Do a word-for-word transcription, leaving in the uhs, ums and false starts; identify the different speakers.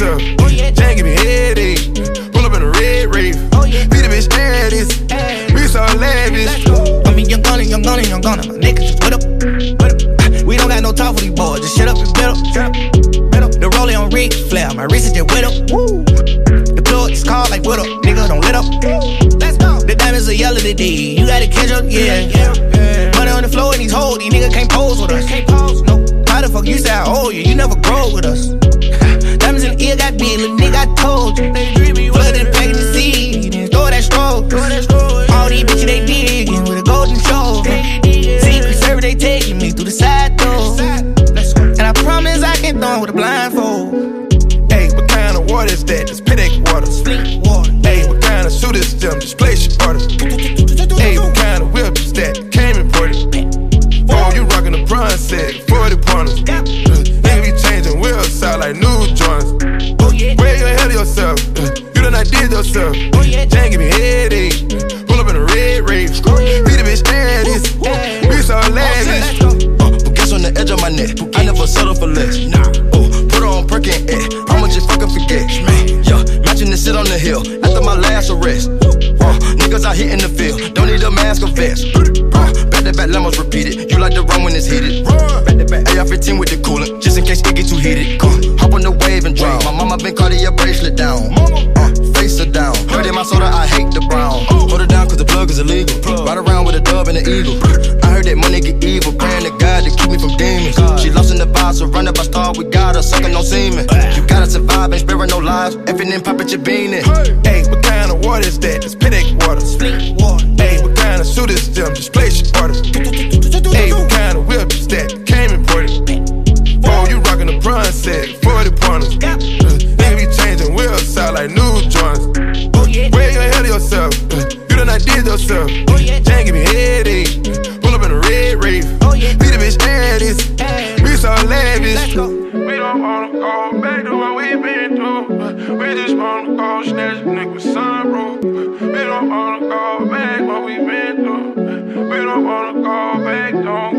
Speaker 1: yourself. Oh, yeah. Jane give me headache. Pull up in a red rave. Oh, yeah. Beat a bitch ass. We so lavish.
Speaker 2: I mean, young gunna, young gunna, young gunna. My niggas just with up. We don't got no time for these boys. Just shut up and bet up. The rolling on Ric Flair. My wrist is just wet up. The plug is called like what up. Nigga don't let up. Let's go. The diamonds are yellow today. You gotta catch up, yeah. Money on the floor and these hoes. These niggas can't pose with us. Can't pose, no. How the fuck you say I owe you? You never grow with us. Diamonds in the ear got big, little nigga, I told you. Flood in the pack in the seed, and throw that stroke. All these bitches, they digging with a golden show. Secret service, they taking me through the side door. And I promise I can throw with a blindfold.
Speaker 1: Hey, what kind of water is that? It's Pedic water. Hey, what kind of suit is them? Just place your order. Hey, what kind of whip is that? Came imported. Oh, you rockin' the bronze set, forty pointers. Nigga be changing wheels out like new joints. Where you ahead of yourself? You done not did yourself. Jane give me headache. Pull up in a red rave. Beat a bitch ass. We so lavish.
Speaker 3: Uh, Baguettes on the edge of my neck. I never settle for less. Nah. Oh, put her on Perkin eh. I'ma just fucking forget. Yeah, matching the shit on the hill after my last arrest. Uh, niggas out here in the field, don't need a mask or vest. Uh, back to back lemons repeated. You like to run when it's heated. Back to back A R fifteen with the coolant, just in case it get too heated. Uh, hop on the wave and drown. My mama been Cartier bracelet down. Uh, face her down. Heard in my soda, I hate the brown. Hold her down cause the plug is illegal. Ride around with a dove and an eagle. I heard that money get evil, praying to God to keep me from demons. She lost in the vibe, surrounded by stars, we got her, sucking no semen. You gotta survive, ain't sparing no lives, effing and poppin' your bean in.
Speaker 1: Hey, what kind of water is that? It's Pedic water. Hey, what kind of suit is them? Just place your order. Hey, what kind of whip is that? Came imported. Oh, you rockin' the bronze set, forty pointers. Nigga be changing wheels out like new joints. Where you ahead of yourself? You done not did yourself. Jane give me headache. Pull up in a red rave. Beat a bitch ass. We so lavish.
Speaker 4: We don't wanna go back to what we been through. We just wanna go snatch a nigga with sunroof. We don't wanna go back what we been through. We don't wanna go back, don't